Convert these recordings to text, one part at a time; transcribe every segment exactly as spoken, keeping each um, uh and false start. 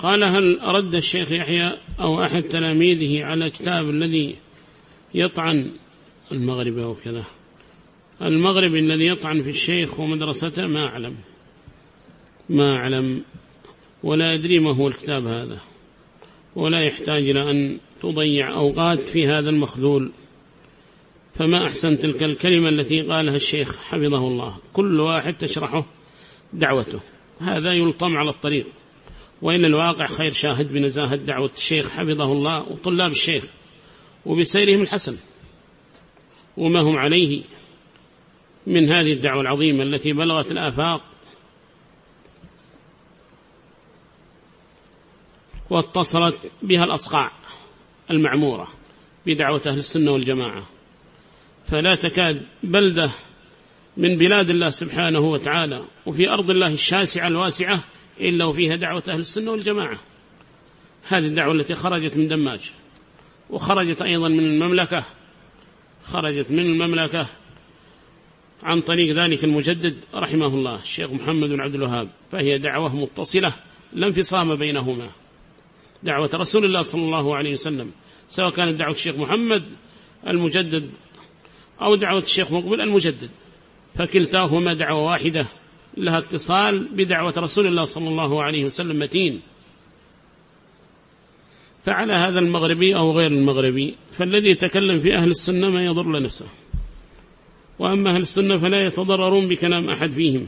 قال: هل رد الشيخ يحيى أو أحد تلاميذه على كتاب الذي يطعن المغرب أو كذا المغرب الذي يطعن في الشيخ ومدرسته؟ ما أعلم ما أعلم ولا أدري ما هو الكتاب هذا، ولا يحتاج إلى أن تضيع أوقات في هذا المخذول. فما أحسن تلك الكلمة التي قالها الشيخ حفظه الله: كل واحد تشرحه دعوته. هذا يلطم على الطريق، وإن الواقع خير شاهد بنزاهة دعوة الشيخ حفظه الله وطلاب الشيخ وبسيرهم الحسن وما هم عليه من هذه الدعوة العظيمة التي بلغت الآفاق واتصلت بها الأصقاع المعمورة بدعوة أهل السنة والجماعة. فلا تكاد بلدة من بلاد الله سبحانه وتعالى وفي أرض الله الشاسعة الواسعة إلا وفيها دعوة أهل السنة والجماعة. هذه الدعوة التي خرجت من دماج وخرجت أيضا من المملكة خرجت من المملكة عن طريق ذلك المجدد رحمه الله الشيخ محمد بن عبد الوهاب، فهي دعوة متصلة لا انفصام بينهما. دعوة رسول الله صلى الله عليه وسلم سواء كانت دعوة الشيخ محمد المجدد أو دعوة الشيخ مقبل المجدد، فكلتاهما دعوة واحدة لها اتصال بدعوة رسول الله صلى الله عليه وسلم متين. فعلى هذا المغربي أو غير المغربي، فالذي يتكلم في أهل السنة ما يضر لنفسه، وأما أهل السنة فلا يتضررون بكلام أحد فيهم،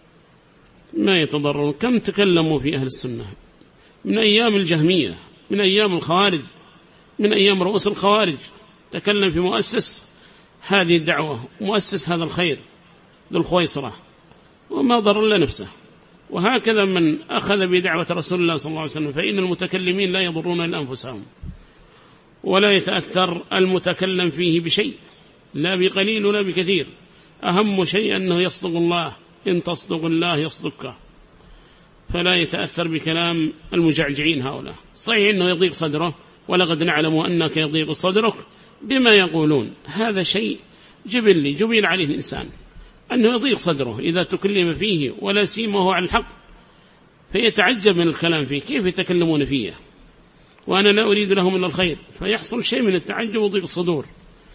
ما يتضررون. كم تكلموا في أهل السنة من أيام الجهمية، من أيام الخوارج، من أيام رؤوس الخوارج، تكلم في مؤسس هذه الدعوة مؤسس هذا الخير ذو الخويصرة وما ضر لنفسه. وهكذا من أخذ بدعوة رسول الله صلى الله عليه وسلم، فإن المتكلمين لا يضرون إلا أنفسهم، ولا يتأثر المتكلم فيه بشيء، لا بقليل ولا بكثير. أهم شيء أنه يصدق الله، إن تصدق الله يصدقك، فلا يتأثر بكلام المجعجعين هؤلاء. صحيح أنه يضيق صدره، ولقد نعلم أنك يضيق صدرك بما يقولون، هذا شيء جبلي جبل عليه الإنسان أنه يضيق صدره إذا تكلم فيه، ولا سيمه على الحق، فيتعجب من الكلام فيه، كيف يتكلمون فيه وأنا لا أريد لهم إلا الخير، فيحصل شيء من التعجب وضيق الصدور.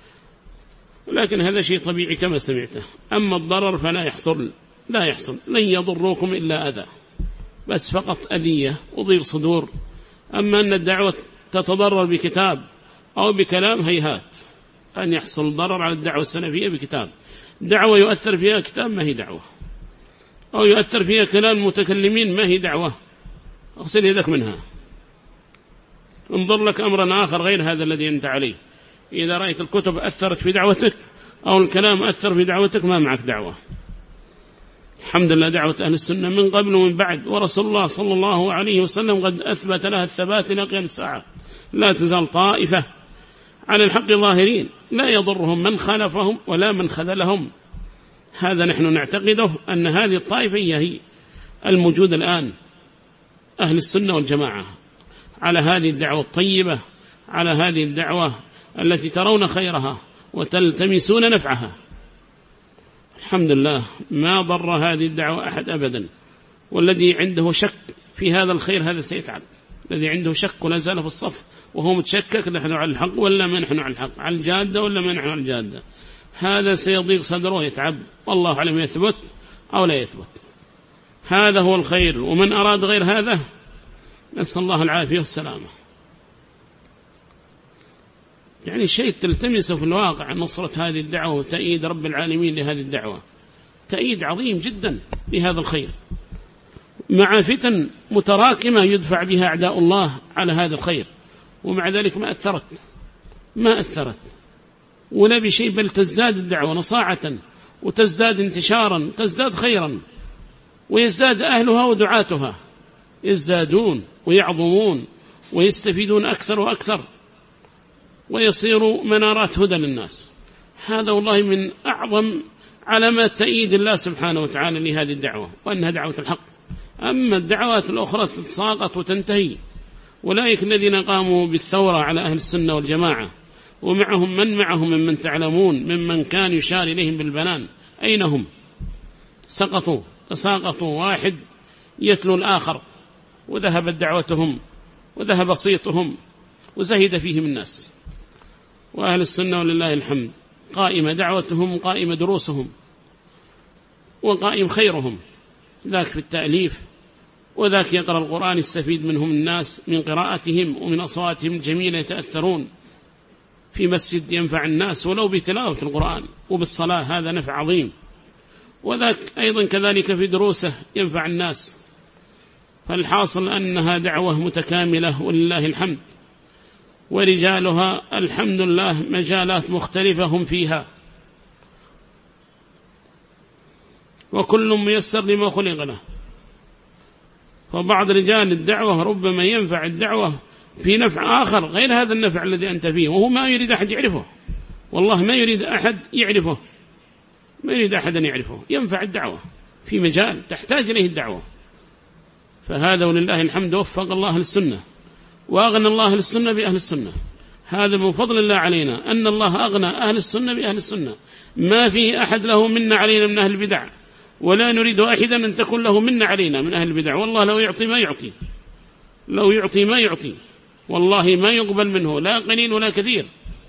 ولكن هذا شيء طبيعي كما سمعته. أما الضرر فلا يحصل، لا يحصل، لن يضروكم إلا أذى، بس فقط أذية وضيق صدور. أما أن الدعوة تتضرر بكتاب أو بكلام، هيهات أن يحصل ضرر على الدعوة السلفية بكتاب. دعوة يؤثر فيها كتاب ما هي دعوة، أو يؤثر فيها كلام المتكلمين ما هي دعوة، اغسل يدك منها. انظر لك أمرا آخر غير هذا الذي أنت عليه. إذا رأيت الكتب أثرت في دعوتك أو الكلام أثر في دعوتك، ما معك دعوة. الحمد لله دعوة أهل السنة من قبل ومن بعد، ورسول الله صلى الله عليه وسلم قد أثبت لها الثبات إلى قيام الساعة. لا تزال طائفة على الحق ظاهرين، لا يضرهم من خالفهم ولا من خذلهم. هذا نحن نعتقده، أن هذه الطائفة هي الموجودة الآن، أهل السنة والجماعة، على هذه الدعوة الطيبة، على هذه الدعوة التي ترون خيرها وتلتمسون نفعها. الحمد لله ما ضر هذه الدعوة أحد أبدا. والذي عنده شك في هذا الخير هذا سيتعب، الذي عنده شك ولا زال في الصف وهو متشكك نحن على الحق ولا ما نحن على الحق، على الجادة ولا ما نحن على الجادة، هذا سيضيق صدره ويتعب، والله أعلم يثبت أو لا يثبت. هذا هو الخير، ومن أراد غير هذا نسأل الله العافية والسلامة. يعني شيء تلتمسه في الواقع نصرة هذه الدعوة وتأييد رب العالمين لهذه الدعوة، تأييد عظيم جدا لهذا الخير، مع فتن متراكمة يدفع بها أعداء الله على هذا الخير، ومع ذلك ما أثرت ما أثرت ولا بشيء، بل تزداد الدعوة نصاعة وتزداد انتشارا، تزداد خيرا، ويزداد أهلها ودعاتها، يزدادون ويعظمون ويستفيدون أكثر وأكثر، ويصير منارات هدى للناس. هذا والله من أعظم علامات تأييد الله سبحانه وتعالى لهذه الدعوة، وأنها دعوة الحق. أما الدعوات الأخرى تتساقط وتنتهي. أولئك الذين قاموا بالثورة على أهل السنة والجماعة، ومعهم من معهم ممن تعلمون ممن كان يشار إليهم بالبنان، أين هم؟ سقطوا تساقطوا، واحد يتلو الآخر وذهبت دعوتهم وذهب صيتهم وزهد فيهم الناس. وأهل السنة ولله الحمد قائمة دعوتهم، قائمة دروسهم، وقائم خيرهم، ذاك في التأليف، وذاك يقرأ القرآن يستفيد منهم الناس من قراءتهم ومن أصواتهم الجميلة يتأثرون، في مسجد ينفع الناس ولو بتلاوة القرآن، وبالصلاة هذا نفع عظيم، وذاك أيضا كذلك في دروسه ينفع الناس. فالحاصل أنها دعوة متكاملة ولله الحمد، ورجالها الحمد لله مجالات مختلفة هم فيها، وكل ميسر لما خلق له. فبعض رجال الدعوة ربما ينفع الدعوة في نفع آخر غير هذا النفع الذي أنت فيه، وهو ما يريد أحد يعرفه، والله ما يريد أحد يعرفه، ما يريد أحد أن يعرفه، ينفع الدعوة في مجال تحتاج إليه الدعوة. فهذا ولله الحمد وفق الله للسنة، وأغنى الله للسنة بأهل السنة. هذا من فضل الله علينا أن الله أغنى أهل السنة بأهل السنة، ما فيه أحد له منا علينا من أهل البدع، ولا نريد أحدا أن تكون له منا علينا من أهل البدع. والله لو يعطي ما يعطي، لو يعطي ما يعطي، والله ما يقبل منه لا قليل ولا كثير.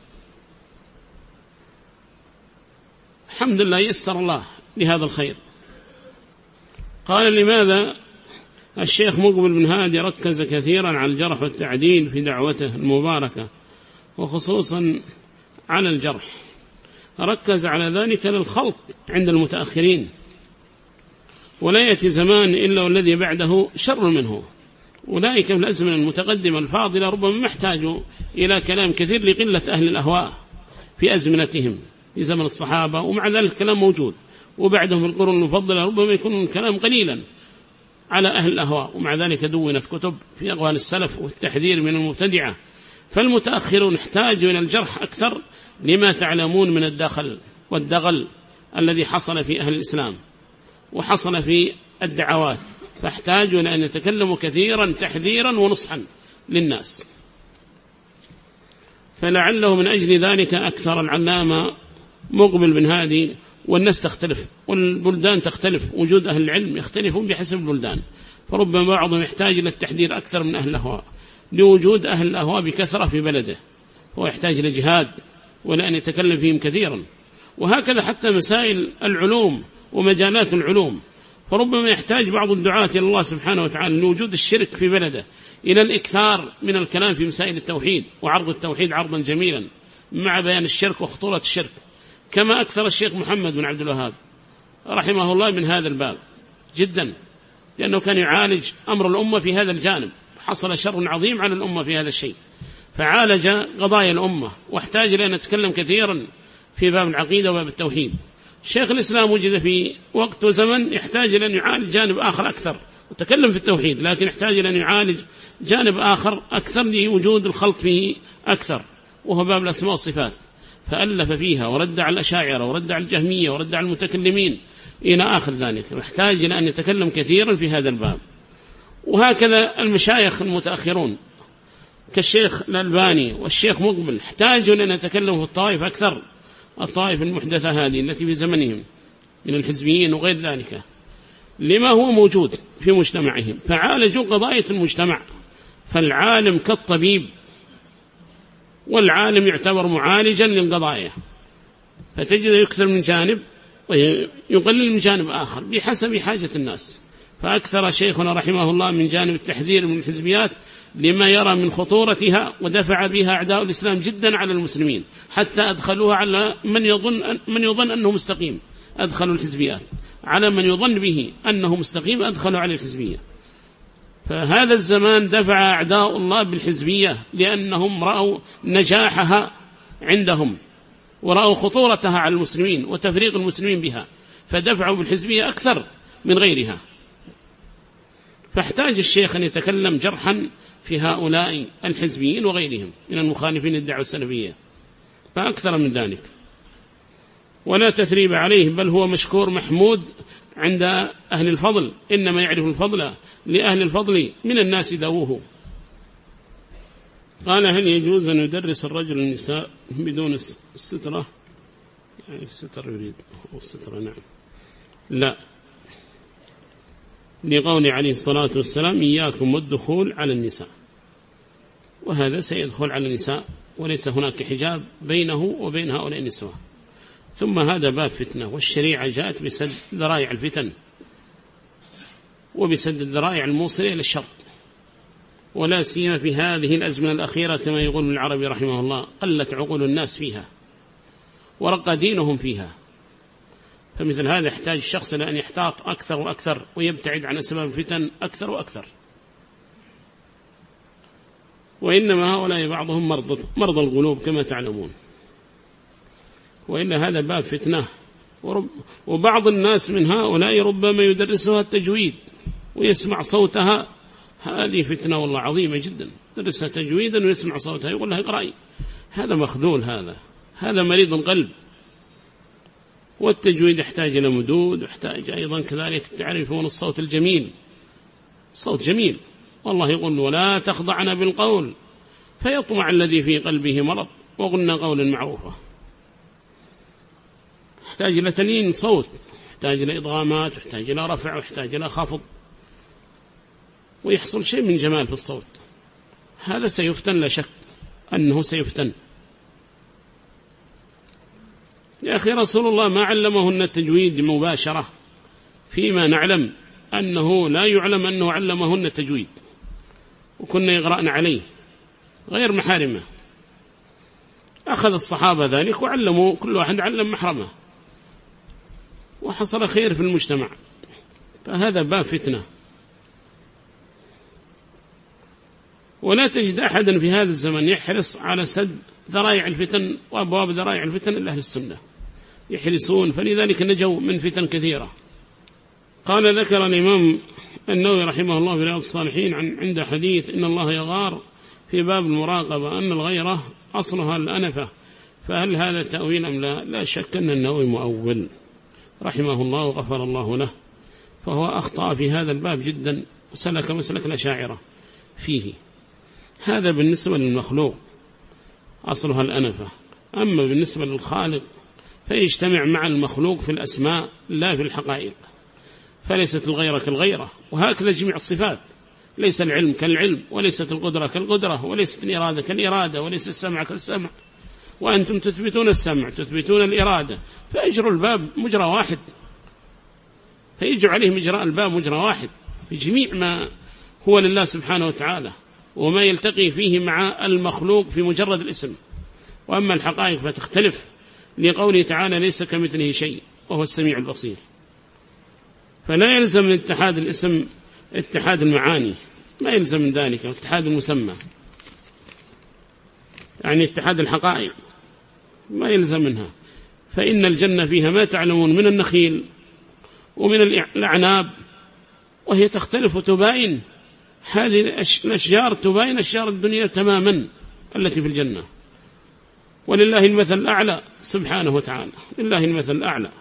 الحمد لله يسر الله لهذا الخير. قال لماذا الشيخ مقبل بن هادي ركز كثيرا على الجرح والتعديل في دعوته المباركة، وخصوصا على الجرح؟ ركز على ذلك للخلط عند المتأخرين، ولا يأتي زمان إلا والذي بعده شر منه. أولئك في الأزمنة المتقدمة الفاضلة ربما ما احتاجوا إلى كلام كثير لقلة أهل الأهواء في أزمنتهم في زمن الصحابة، ومع ذلك الكلام موجود، وبعدهم في القرون المفضلة ربما يكون الكلام قليلا على أهل الأهواء، ومع ذلك دونت كتب في أقوال السلف والتحذير من المبتدعة. فالمتأخرون احتاجوا إلى الجرح أكثر لما تعلمون من الدخل والدغل الذي حصل في أهل الإسلام وحصل في الدعوات، فاحتاجوا إلى أن يتكلموا كثيرا تحذيرا ونصحا للناس. فلعله من أجل ذلك أكثر العلامة مقبل بن هادي. والناس تختلف والبلدان تختلف، وجود أهل العلم يختلفون بحسب البلدان، فربما بعضهم يحتاج إلى التحذير أكثر من أهل الأهواء لوجود أهل الأهواء بكثرة في بلده، هو يحتاج إلى جهاد ولأن يتكلم فيهم كثيرا. وهكذا حتى مسائل العلوم ومجالات العلوم، فربما يحتاج بعض الدعاة إلى الله سبحانه وتعالى لوجود الشرك في بلده إلى الإكثار من الكلام في مسائل التوحيد وعرض التوحيد عرضا جميلا مع بيان الشرك وخطورة الشرك، كما أكثر الشيخ محمد بن عبد الوهاب رحمه الله من هذا الباب جدا، لأنه كان يعالج أمر الأمة في هذا الجانب، حصل شر عظيم على الأمة في هذا الشيء، فعالج قضايا الأمة، واحتاج لأن نتكلم كثيرا في باب العقيدة وباب التوحيد. شيخ الإسلام وجد في وقت وزمن يحتاج لأن يعالج جانب آخر أكثر، وتكلم في التوحيد، لكن يحتاج لأن يعالج جانب آخر أكثر لوجود الخلط فيه أكثر، وهو باب الأسماء والصفات، فألف فيها ورد على الأشاعرة ورد على الجهمية ورد على المتكلمين إلى آخر ذلك، يحتاج إلى أن يتكلم كثيرا في هذا الباب. وهكذا المشايخ المتأخرون كالشيخ الألباني والشيخ مقبل احتاجوا لأن يتكلموا في الطائف أكثر، الطائف المحدثة هذه التي في زمنهم من الحزبيين وغير ذلك، لما هو موجود في مجتمعهم، فعالجوا قضايا المجتمع. فالعالم كالطبيب، والعالم يعتبر معالجا للقضايا، فتجد يكثر من جانب ويقلل من جانب آخر بحسب حاجة الناس. فأكثر شيخنا رحمه الله من جانب التحذير من الحزبيات لما يرى من خطورتها، ودفع بها أعداء الإسلام جدا على المسلمين، حتى أدخلوها على من يظن, من يظن أنه مستقيم، أدخلوا الحزبيات على من يظن به أنه مستقيم، أدخلوا على الحزبية. فهذا الزمان دفع أعداء الله بالحزبية لأنهم رأوا نجاحها عندهم ورأوا خطورتها على المسلمين وتفريق المسلمين بها، فدفعوا بالحزبية أكثر من غيرها. فاحتاج الشيخ أن يتكلم جرحا في هؤلاء الحزبيين وغيرهم من المخالفين للدعوة السلفية، فأكثر من ذلك. ولا تثريب عليه، بل هو مشكور محمود عند أهل الفضل، إنما يعرف الفضل لأهل الفضل من الناس ذووه. قال: هل يجوز أن يدرس الرجل النساء بدون السترة؟ يعني الستر يريد السترة، نعم. لا، لقول عليه الصلاة والسلام إياكم والدخول على النساء، وهذا سيدخل على النساء وليس هناك حجاب بينه وبين هؤلاء النسوة. ثم هذا باب فتنة، والشريعة جاءت بسد ذرائع الفتن وبسد الذرائع الموصلة إلى الشر، ولا سيما في هذه الأزمنة الأخيرة كما يقول العربي رحمه الله قلت عقول الناس فيها ورق دينهم فيها. فمثل هذا يحتاج الشخص لأن يحتاط أكثر وأكثر ويبتعد عن أسباب الفتن أكثر وأكثر. وإنما هؤلاء بعضهم مرضى, مرضى القلوب كما تعلمون، وإلا هذا باب فتنة. وبعض الناس من هؤلاء ربما يدرسها التجويد ويسمع صوتها، هذه فتنة والله عظيمة جدا، درسها تجويدا ويسمع صوتها يقول لها اقرأي، هذا مخذول، هذا هذا مريض القلب. والتجويد يحتاج إلى مدود، ويحتاج أيضا كذلك تعرفون الصوت الجميل، صوت جميل، والله يقول ولا تخضعن بالقول فيطمع الذي في قلبه مرض وقلنا قولا معروفا. يحتاج إلى تلين صوت، يحتاج إلى إضغامات، يحتاج إلى رفع، ويحتاج إلى خفض، ويحصل شيء من جمال في الصوت. هذا سيفتن لا شك أنه سيفتن. يا أخي رسول الله ما علمهن التجويد مباشرة، فيما نعلم أنه لا يعلم أنه علمهن التجويد، وكنا يقرأن عليه غير محارمه. أخذ الصحابة ذلك وعلموا، كل واحد علم محرمه، وحصل خير في المجتمع. فهذا باب فتنة، ولا تجد أحدا في هذا الزمن يحرص على سد ذرائع الفتن وأبواب ذرائع الفتن إلا أهل السنة، يحرصون، فلذلك نجوا من فتن كثيرة. قال ذكر الإمام النووي رحمه الله في رياض الصالحين عن عند حديث إن الله يغار في باب المراقبة أن الغيرة أصلها الأنفة، فهل هذا تأويل أم لا؟ لا شك أن النووي مؤول رحمه الله وغفر الله له، فهو أخطأ في هذا الباب جدا وسلك مسلك الأشاعرة فيه. هذا بالنسبة للمخلوق أصلها الأنفة، أما بالنسبة للخالق فيجتمع مع المخلوق في الأسماء لا في الحقائق، فليست الغيرة كالغيرة، وهكذا جميع الصفات، ليس العلم كالعلم، وليست القدرة كالقدرة، وليست الإرادة كالإرادة، وليس السمع كالسمع، وأنتم تثبتون السمع تثبتون الإرادة، فأجروا الباب مجرى واحد، فيجروا عليه مجرى الباب مجرى واحد في جميع ما هو لله سبحانه وتعالى، وما يلتقي فيه مع المخلوق في مجرد الاسم. وأما الحقائق فتختلف، لقوله تعالى ليس كمثله شيء وهو السميع البصير. فلا يلزم من اتحاد الاسم اتحاد المعاني، ما يلزم من ذلك اتحاد المسمى، يعني اتحاد الحقائق ما يلزم منها. فإن الجنة فيها ما تعلمون من النخيل ومن الأعناب، وهي تختلف وتباين، هذه الأشجار تباين أشجار الدنيا تماما التي في الجنة. ولله المثل الأعلى سبحانه وتعالى، لله المثل الأعلى.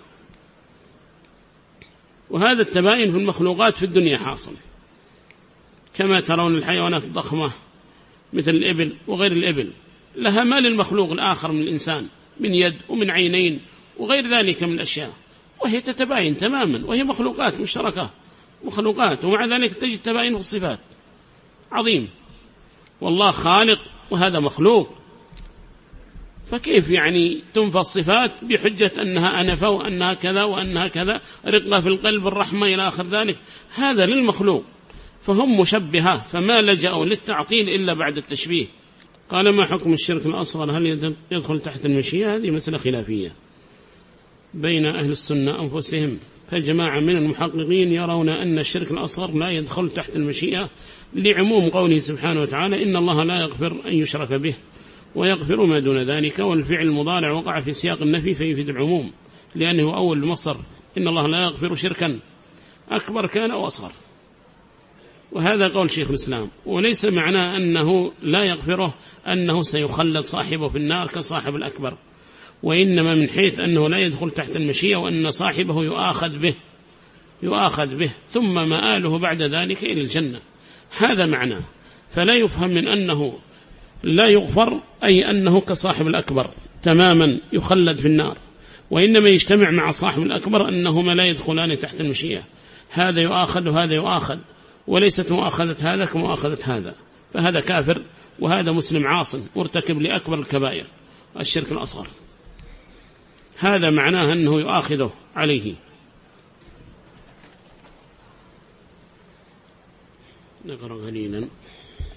وهذا التباين في المخلوقات في الدنيا حاصل، كما ترون الحيوانات الضخمة مثل الإبل وغير الإبل لها ما للمخلوق الآخر من الإنسان من يد ومن عينين وغير ذلك من الأشياء، وهي تتباين تماما، وهي مخلوقات مشتركة مخلوقات، ومع ذلك تجد تباين في الصفات عظيم. والله خالق وهذا مخلوق، فكيف يعني تنفى الصفات بحجة أنها أنفة وأنها كذا وأنها كذا، رقة في القلب، الرحمة إلى آخر ذلك، هذا للمخلوق، فهم مشبهة، فما لجأوا للتعطيل إلا بعد التشبيه. قال ما حكم الشرك الأصغر، هل يدخل تحت المشيئة؟ هذه مسألة خلافية بين أهل السنة أنفسهم، فجماعة من المحققين يرون أن الشرك الأصغر لا يدخل تحت المشيئة لعموم قوله سبحانه وتعالى إن الله لا يغفر أن يشرك به ويغفر ما دون ذلك، والفعل المضارع وقع في سياق النفي فيفيد العموم، لأنه أول مصدر إن الله لا يغفر شركا أكبر كان أو أصغر. وهذا قول شيخ الإسلام، وليس معناه أنه لا يغفره أنه سيخلد صاحبه في النار كصاحب الأكبر، وإنما من حيث أنه لا يدخل تحت المشيئة، وأن صاحبه يؤاخذ به يؤاخذ به ثم مآله بعد ذلك إلى الجنة، هذا معناه. فلا يفهم من أنه لا يغفر أي أنه كصاحب الأكبر تماما يخلد في النار، وإنما يجتمع مع صاحب الأكبر أنهما لا يدخلان تحت المشيئة، هذا يؤاخذ وهذا يؤاخذ، وليست مؤاخذة هذا كمؤاخذة هذا، فهذا كافر وهذا مسلم عاصم مرتكب لأكبر الكبائر الشرك الأصغر. هذا معناه أنه يؤاخذه عليه. نقرأ قليلا.